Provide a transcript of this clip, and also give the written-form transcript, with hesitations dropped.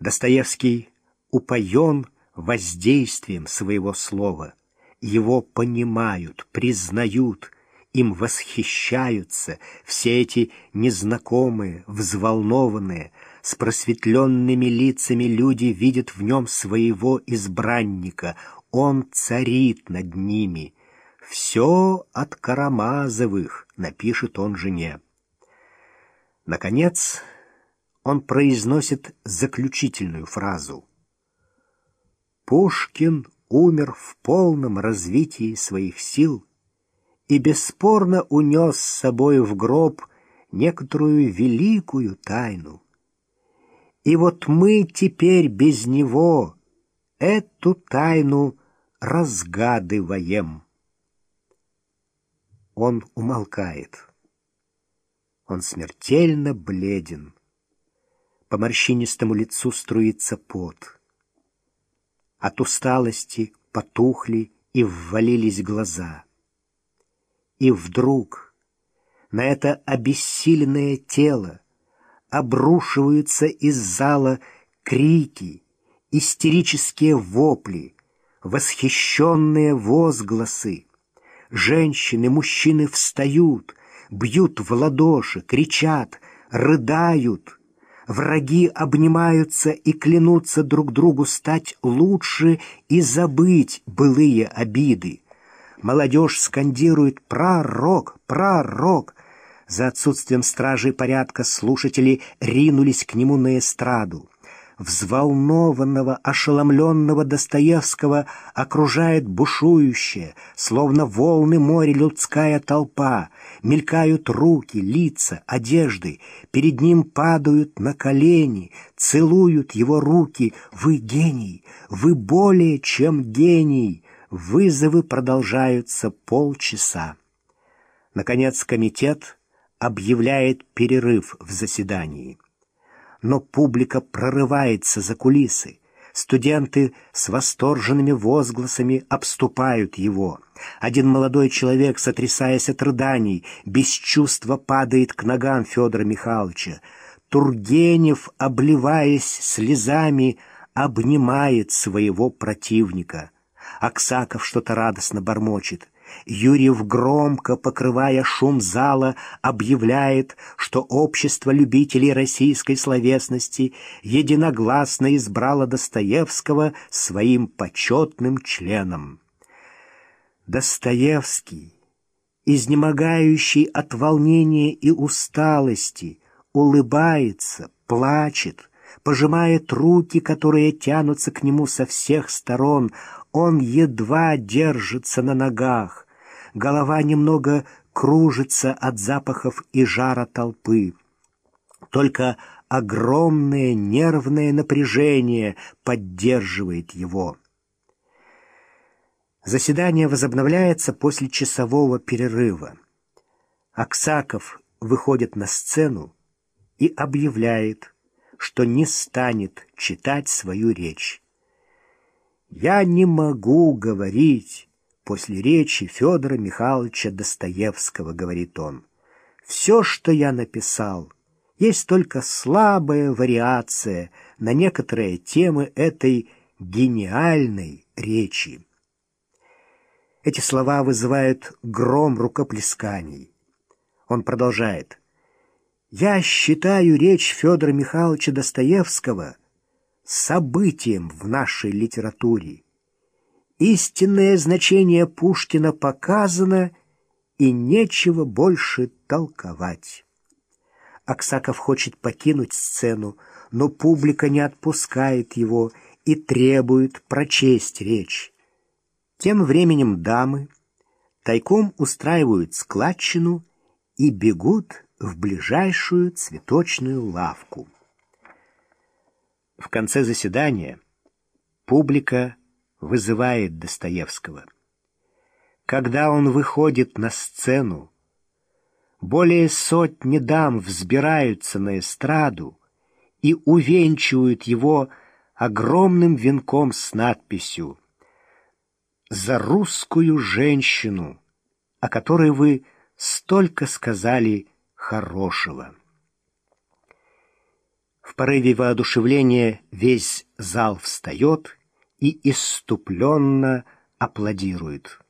Достоевский упоен воздействием своего слова. Его понимают, признают, им восхищаются все эти незнакомые, взволнованные, с просветленными лицами люди видят в нем своего избранника. Он царит над ними. «Все от Карамазовых», — напишет он жене. Наконец, он произносит заключительную фразу. «Пушкин умер в полном развитии своих сил и бесспорно унес с собой в гроб некоторую великую тайну. И вот мы теперь без него эту тайну разгадываем». Он умолкает. Он смертельно бледен. По морщинистому лицу струится пот. От усталости потухли и ввалились глаза. И вдруг на это обессиленное тело обрушиваются из зала крики, истерические вопли, восхищенные возгласы. Женщины, мужчины встают, бьют в ладоши, кричат, рыдают. Враги обнимаются и клянутся друг другу стать лучше и забыть былые обиды. Молодежь скандирует «Пророк! Пророк!». За отсутствием стражей порядка слушатели ринулись к нему на эстраду. Взволнованного, ошеломленного Достоевского окружает бушующая, словно волны моря людская толпа. Мелькают руки, лица, одежды. Перед ним падают на колени, целуют его руки. «Вы гений! Вы более чем гений!» Вызовы продолжаются полчаса. Наконец комитет объявляет перерыв в заседании. Но публика прорывается за кулисы. Студенты с восторженными возгласами обступают его. Один молодой человек, сотрясаясь от рыданий, без чувства падает к ногам Федора Михайловича. Тургенев, обливаясь слезами, обнимает своего противника. Аксаков что-то радостно бормочет. Юрьев, громко покрывая шум зала, объявляет, что общество любителей российской словесности единогласно избрало Достоевского своим почетным членом. Достоевский, изнемогающий от волнения и усталости, улыбается, плачет, пожимает руки, которые тянутся к нему со всех сторон. Он едва держится на ногах. Голова немного кружится от запахов и жара толпы. Только огромное нервное напряжение поддерживает его. Заседание возобновляется после часового перерыва. Аксаков выходит на сцену и объявляет, что не станет читать свою речь. «Я не могу говорить после речи Федора Михайловича Достоевского», — говорит он. «Все, что я написал, есть только слабая вариация на некоторые темы этой гениальной речи». Эти слова вызывают гром рукоплесканий. Он продолжает. «Я считаю речь Федора Михайловича Достоевского событием в нашей литературе. Истинное значение Пушкина показано, и нечего больше толковать». Аксаков хочет покинуть сцену, но публика не отпускает его и требует прочесть речь. Тем временем дамы тайком устраивают складчину и бегут в ближайшую цветочную лавку. В конце заседания публика вызывает Достоевского. Когда он выходит на сцену, более сотни дам взбираются на эстраду и увенчивают его огромным венком с надписью «За русскую женщину, о которой вы столько сказали хорошего». В порыве воодушевления весь зал встает и исступленно аплодирует.